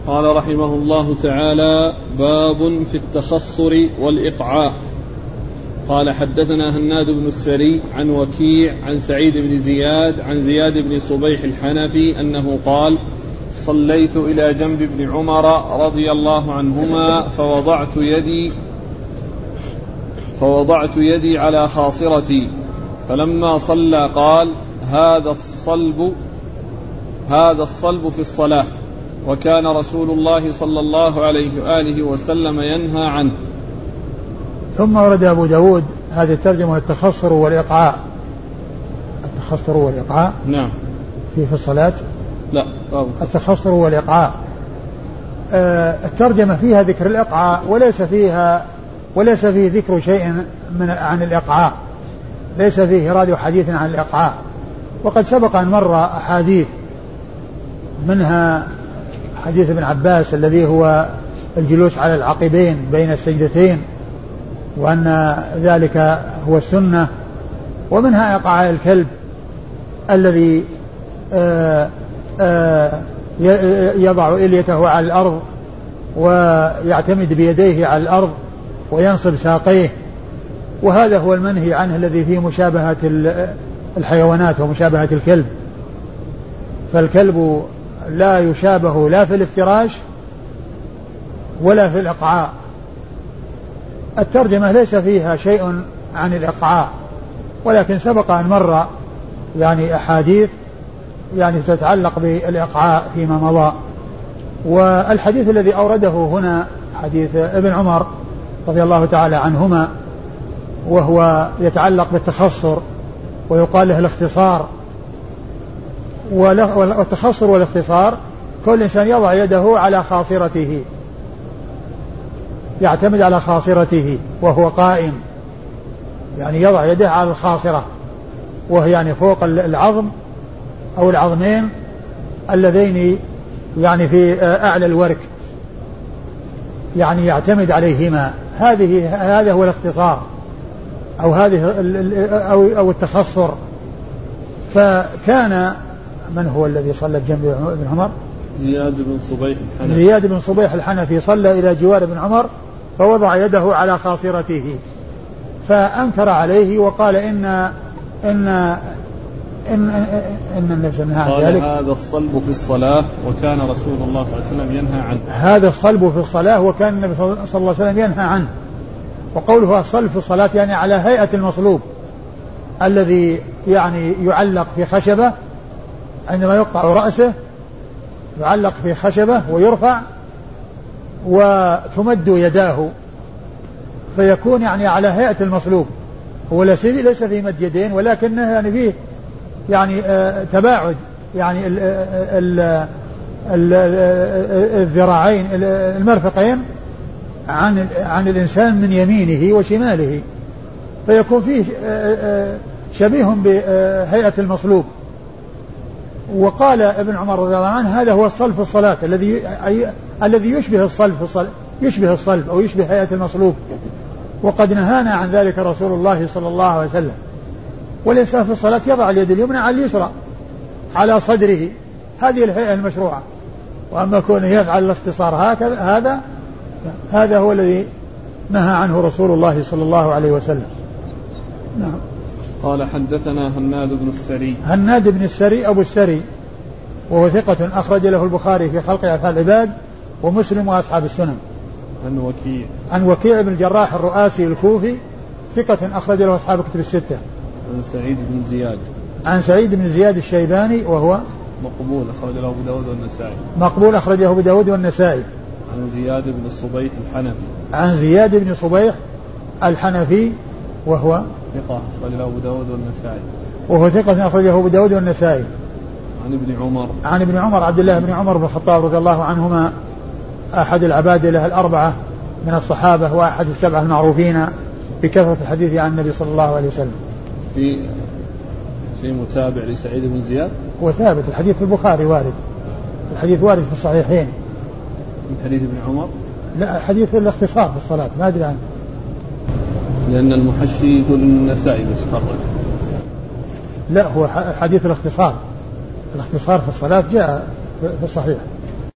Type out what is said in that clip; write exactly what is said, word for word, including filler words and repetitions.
قال رحمه الله تعالى: باب في التخصر والإقعاء. قال: حدثنا هناد بن السري عن وكيع عن سعيد بن زياد عن زياد بن صبيح الحنفي أنه قال: صليت إلى جنب ابن عمر رضي الله عنهما فوضعت يدي فوضعت يدي على خاصرتي، فلما صلى قال: هذا الصلب هذا الصلب في الصلاة، وكان رسول الله صلى الله عليه وآله وسلم ينهى عنه. ثم ورد أبو داود هذه الترجمة: التخصر والإقعاء. التخصر والإقعاء نعم في في الصلاة لا أوه. التخصر والإقعاء. آه الترجمة فيها ذكر الإقعاء وليس فيها وليس فيه ذكر شيء من عن الإقعاء، ليس فيه راد حديث عن الإقعاء. وقد سبق أن مر أحاديث منها حديث ابن عباس الذي هو الجلوس على العقبين بين السجدتين وأن ذلك هو السنة، ومنها إقعاء الكلب الذي آآ آآ يضع إليته على الأرض ويعتمد بيديه على الأرض وينصب ساقيه، وهذا هو المنهي عنه الذي فيه مشابهة الحيوانات ومشابهة الكلب. فالكلب لا يشابه لا في الافتراش ولا في الإقعاء. الترجمة ليس فيها شيء عن الإقعاء، ولكن سبق أن مر يعني أحاديث يعني تتعلق بالإقعاء فيما مضى. والحديث الذي أورده هنا حديث ابن عمر رضي الله تعالى عنهما، وهو يتعلق بالتخصر ويقال له الاختصار. والتخصر والاختصار كل إنسان يضع يده على خاصرته، يعتمد على خاصرته وهو قائم، يعني يضع يده على الخاصرة وهي يعني فوق العظم أو العظمين اللذين يعني في أعلى الورك، يعني يعتمد عليهما. هذه هذا هو الاختصار أو هذه أو أو التخصر. فكان من هو الذي صلى جنب ابن عمر؟ زياد بن صبيح الحنفي. زياد بن صبيح الحنفي صلى إلى جوار ابن عمر فوضع يده على خاصرته فأنكر عليه وقال إن إن إن إن النبي نهى عن ذلك. هذا الصلب في الصلاة وكان رسول الله صلى الله عليه وسلم ينهى عنه. هذا الصلب في الصلاة وكان النبي صلى الله عليه وسلم ينهى عنه. وقوله الصلب في الصلاة يعني على هيئة المصلوب الذي يعني يعلق في خشبة، عندما يقطع رأسه يعلق في خشبة ويرفع وتمد يداه فيكون يعني على هيئة المصلوب. هو ليس في مد يدين ولكنه يعني فيه يعني آه تباعد يعني ال ال ال الذراعين المرفقين عن عن الإنسان من يمينه وشماله، فيكون فيه آه آه شبيه بهيئة المصلوب. وقال ابن عمر رضي الله عنه: هذا هو الصلب في الصلاة الذي الذي يشبه الصلب في الصلب يشبه الصلب أو يشبه هيئة المصلوب، وقد نهانا عن ذلك رسول الله صلى الله عليه وسلم. والإنسان في الصلاة يضع اليد اليمنى على اليسرى على صدره، هذه الهيئة المشروعة. وأما كونه يفعل الاختصار هكذا هذا هذا هو الذي نهى عنه رسول الله صلى الله عليه وسلم. نعم. قال: حدثنا هناد بن السري. هناد بن السري أبو السري وهو ثقة أخرج له البخاري في خلق أفعال العباد ومسلم وأصحاب السنن. عن وكيع عن وكيع بن الجراح الرؤاسي الكوفي ثقة أخرج له أصحاب كتب الستة. عن سعيد بن زياد. عن سعيد بن زياد الشيباني وهو مقبول أخرج له أبو داود والنسائي. مقبول أخرجه أبو داود والنسائي. عن زياد بن صبيح الحنفي. عن زياد بن صبيح الحنفي وهو ثقة أخرج له أبو داود والنسائي. وهو ثقة أخرجه أبو داود والنسائي. عن ابن عمر. عن ابن عمر عبد الله بن عمر بن الخطاب رضي الله عنهما أحد العبادلة الأربعة من الصحابة وأحد السبعة المعروفين بكثرة الحديث عن النبي صلى الله عليه وسلم. في في متابع لسعيد بن زياد وثابت الحديث في البخاري وارد، الحديث وارد في الصحيحين. من حديث ابن عمر؟ لا، حديث الاختصار في الصلاة ما أدري عنه، لأن المحشي يقول النسائي بس خرج. لا، هو حديث الاختصار، الاختصار في الصلاة جاء في الصحيح.